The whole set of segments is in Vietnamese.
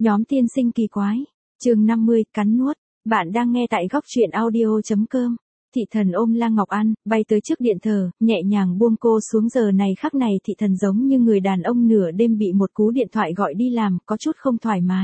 Nhóm tiên sinh kỳ quái. Chương 50, cắn nuốt. Bạn đang nghe tại góc truyện audio.com. Thị thần ôm La Ngọc An, bay tới trước điện thờ, nhẹ nhàng buông cô xuống. Giờ này khắc này thị thần giống như người đàn ông nửa đêm bị một cú điện thoại gọi đi làm, có chút không thoải mái.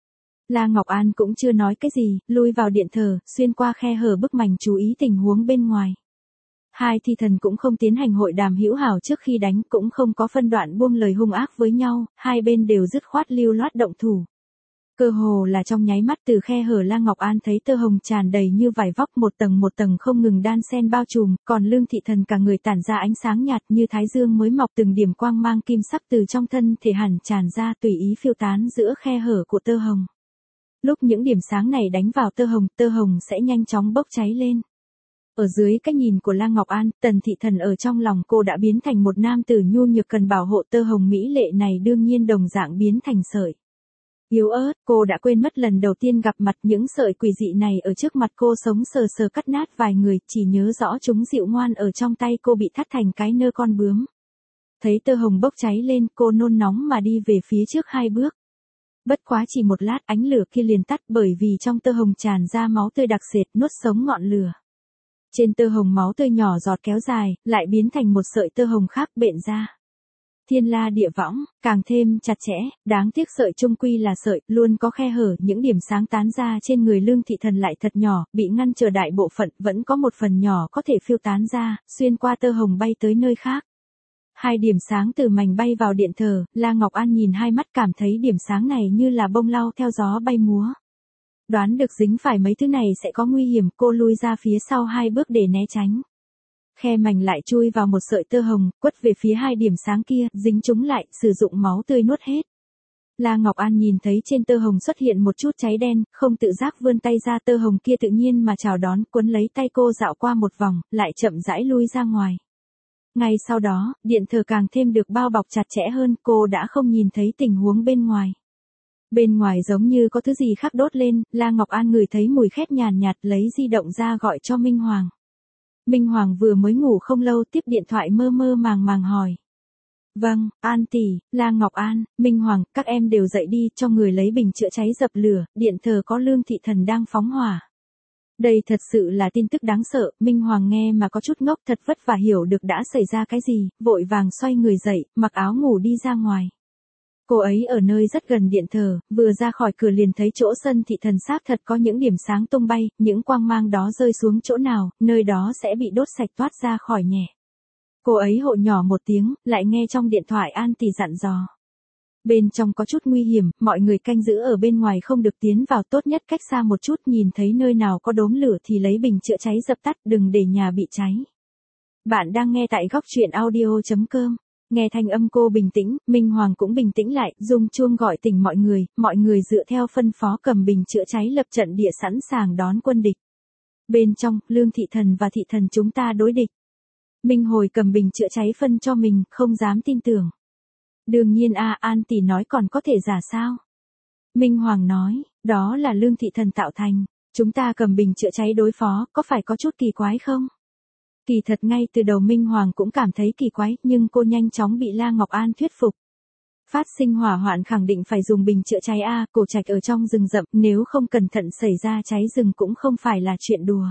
La Ngọc An cũng chưa nói cái gì, lui vào điện thờ, xuyên qua khe hở bức mành chú ý tình huống bên ngoài. Hai thi thần cũng không tiến hành hội đàm hữu hảo trước khi đánh, cũng không có phân đoạn buông lời hung ác với nhau, hai bên đều dứt khoát lưu loát động thủ. Cơ hồ là trong nháy mắt từ khe hở La Ngọc An thấy tơ hồng tràn đầy như vải vóc một tầng không ngừng đan xen bao trùm, còn Lương Thị Thần cả người tản ra ánh sáng nhạt như thái dương mới mọc, từng điểm quang mang kim sắc từ trong thân thể hẳn tràn ra tùy ý phiêu tán giữa khe hở của tơ hồng. Lúc những điểm sáng này đánh vào tơ hồng sẽ nhanh chóng bốc cháy lên. Ở dưới cái nhìn của La Ngọc An, Tần Thị Thần ở trong lòng cô đã biến thành một nam tử nhu nhược cần bảo hộ. Tơ hồng mỹ lệ này đương nhiên đồng dạng biến thành sợi yếu ớt. Cô đã quên mất lần đầu tiên gặp mặt những sợi quỷ dị này ở trước mặt cô, sống sờ sờ cắt nát vài người, chỉ nhớ rõ chúng dịu ngoan ở trong tay cô bị thắt thành cái nơ con bướm. Thấy tơ hồng bốc cháy lên, cô nôn nóng mà đi về phía trước hai bước. Bất quá chỉ một lát ánh lửa kia liền tắt, bởi vì trong tơ hồng tràn ra máu tươi đặc sệt nuốt sống ngọn lửa. Trên tơ hồng máu tươi nhỏ giọt kéo dài, lại biến thành một sợi tơ hồng khác bện ra. Thiên la địa võng, càng thêm chặt chẽ, đáng tiếc sợi chung quy là sợi, luôn có khe hở, những điểm sáng tán ra trên người Lương Thị Thần lại thật nhỏ, bị ngăn trở đại bộ phận, vẫn có một phần nhỏ có thể phiêu tán ra, xuyên qua tơ hồng bay tới nơi khác. Hai điểm sáng từ mành bay vào điện thờ, La Ngọc An nhìn hai mắt cảm thấy điểm sáng này như là bông lau theo gió bay múa. Đoán được dính phải mấy thứ này sẽ có nguy hiểm, cô lui ra phía sau hai bước để né tránh. Khe mành lại chui vào một sợi tơ hồng, quất về phía hai điểm sáng kia, dính chúng lại, sử dụng máu tươi nuốt hết. La Ngọc An nhìn thấy trên tơ hồng xuất hiện một chút cháy đen, không tự giác vươn tay ra, tơ hồng kia tự nhiên mà chào đón, quấn lấy tay cô dạo qua một vòng, lại chậm rãi lui ra ngoài. Ngay sau đó, điện thờ càng thêm được bao bọc chặt chẽ hơn, cô đã không nhìn thấy tình huống bên ngoài. Bên ngoài giống như có thứ gì khác đốt lên, La Ngọc An ngửi thấy mùi khét nhàn nhạt, lấy di động ra gọi cho Minh Hoàng. Minh Hoàng vừa mới ngủ không lâu, tiếp điện thoại mơ màng hỏi. Vâng, An tỷ, La Ngọc An, Minh Hoàng, các em đều dậy đi, cho người lấy bình chữa cháy dập lửa, điện thờ có Lương Thị Thần đang phóng hỏa. Đây thật sự là tin tức đáng sợ, Minh Hoàng nghe mà có chút ngốc, thật vất vả hiểu được đã xảy ra cái gì, vội vàng xoay người dậy, mặc áo ngủ đi ra ngoài. Cô ấy ở nơi rất gần điện thờ, vừa ra khỏi cửa liền thấy chỗ sân thị thần xác thật có những điểm sáng tung bay, những quang mang đó rơi xuống chỗ nào, nơi đó sẽ bị đốt sạch toát ra khỏi nhẹ. Cô ấy hộ nhỏ một tiếng, lại nghe trong điện thoại An tỷ dặn dò. Bên trong có chút nguy hiểm, mọi người canh giữ ở bên ngoài không được tiến vào, tốt nhất cách xa một chút, nhìn thấy nơi nào có đốm lửa thì lấy bình chữa cháy dập tắt, đừng để nhà bị cháy. Bạn đang nghe tại góc truyện audio.com. Nghe thanh âm cô bình tĩnh, Minh Hoàng cũng bình tĩnh lại, rung chuông gọi tỉnh mọi người dựa theo phân phó cầm bình chữa cháy lập trận địa sẵn sàng đón quân địch. Bên trong, Lương Thị Thần và Thị Thần chúng ta đối địch. Minh Hồi cầm bình chữa cháy phân cho mình, không dám tin tưởng. Đương nhiên An tỷ nói còn có thể giả sao? Minh Hoàng nói, đó là Lương Thị Thần tạo thành, chúng ta cầm bình chữa cháy đối phó, có phải có chút kỳ quái không? Kỳ thật ngay từ đầu Minh Hoàng cũng cảm thấy kỳ quái, nhưng cô nhanh chóng bị La Ngọc An thuyết phục. Phát sinh hỏa hoạn khẳng định phải dùng bình chữa cháy cổ trạch ở trong rừng rậm, nếu không cẩn thận xảy ra cháy rừng cũng không phải là chuyện đùa.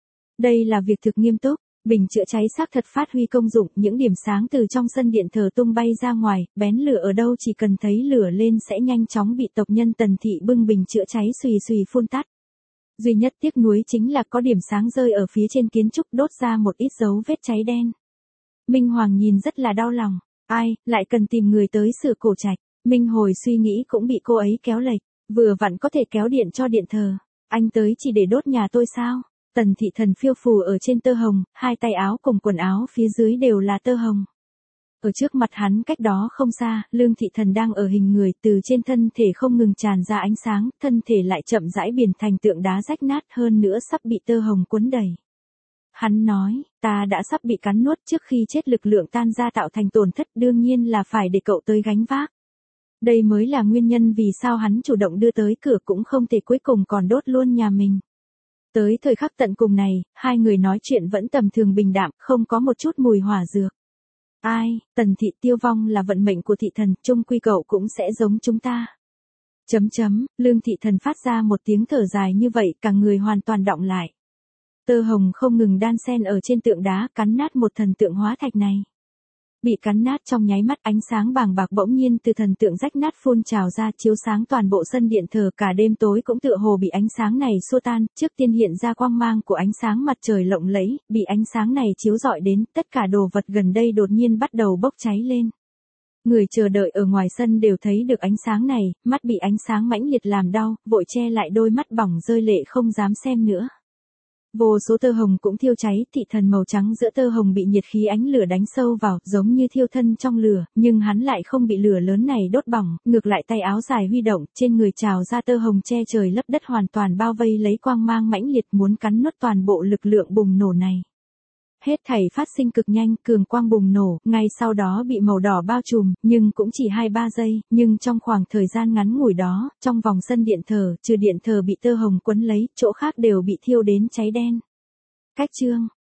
Đây là việc thực nghiêm túc, bình chữa cháy xác thật phát huy công dụng, những điểm sáng từ trong sân điện thờ tung bay ra ngoài, bén lửa ở đâu chỉ cần thấy lửa lên sẽ nhanh chóng bị tộc nhân Tần thị bưng bình chữa cháy xùy phun tắt. Duy nhất tiếc nuối chính là có điểm sáng rơi ở phía trên kiến trúc đốt ra một ít dấu vết cháy đen. Minh Hoàng nhìn rất là đau lòng, ai, lại cần tìm người tới sửa cổ trạch. Minh Hồi suy nghĩ cũng bị cô ấy kéo lệch, vừa vặn có thể kéo điện cho điện thờ, anh tới chỉ để đốt nhà tôi sao? Tần Thị Thần phiêu phù ở trên tơ hồng, hai tay áo cùng quần áo phía dưới đều là tơ hồng. Ở trước mặt hắn cách đó không xa, Lương Thị Thần đang ở hình người, từ trên thân thể không ngừng tràn ra ánh sáng, thân thể lại chậm rãi biến thành tượng đá rách nát, hơn nữa sắp bị tơ hồng cuốn đầy. Hắn nói, ta đã sắp bị cắn nuốt, trước khi chết lực lượng tan ra tạo thành tổn thất, đương nhiên là phải để cậu tới gánh vác. Đây mới là nguyên nhân vì sao hắn chủ động đưa tới cửa, cũng không thể cuối cùng còn đốt luôn nhà mình. Tới thời khắc tận cùng này, hai người nói chuyện vẫn tầm thường bình đạm, không có một chút mùi hỏa dược. Ai, Tần thị tiêu vong là vận mệnh của thị thần, chung quy cậu cũng sẽ giống chúng ta. Lương Thị Thần phát ra một tiếng thở dài như vậy, cả người hoàn toàn đọng lại. Tơ hồng không ngừng đan xen ở trên tượng đá, cắn nát một thần tượng hóa thạch này. Bị cắn nát trong nháy mắt, ánh sáng bàng bạc bỗng nhiên từ thần tượng rách nát phun trào ra, chiếu sáng toàn bộ sân điện thờ, cả đêm tối cũng tựa hồ bị ánh sáng này xua tan, trước tiên hiện ra quang mang của ánh sáng mặt trời lộng lẫy, bị ánh sáng này chiếu rọi đến, tất cả đồ vật gần đây đột nhiên bắt đầu bốc cháy lên. Người chờ đợi ở ngoài sân đều thấy được ánh sáng này, mắt bị ánh sáng mãnh liệt làm đau, vội che lại đôi mắt bỏng rơi lệ không dám xem nữa. Vô số tơ hồng cũng thiêu cháy, thị thần màu trắng giữa tơ hồng bị nhiệt khí ánh lửa đánh sâu vào, giống như thiêu thân trong lửa, nhưng hắn lại không bị lửa lớn này đốt bỏng, ngược lại tay áo dài huy động, trên người trào ra tơ hồng che trời lấp đất, hoàn toàn bao vây lấy quang mang mãnh liệt, muốn cắn nuốt toàn bộ lực lượng bùng nổ này. Hết thảy phát sinh cực nhanh, cường quang bùng nổ, ngay sau đó bị màu đỏ bao trùm, nhưng cũng chỉ 2-3 giây, nhưng trong khoảng thời gian ngắn ngủi đó, trong vòng sân điện thờ, trừ điện thờ bị tơ hồng quấn lấy, chỗ khác đều bị thiêu đến cháy đen. Cách chương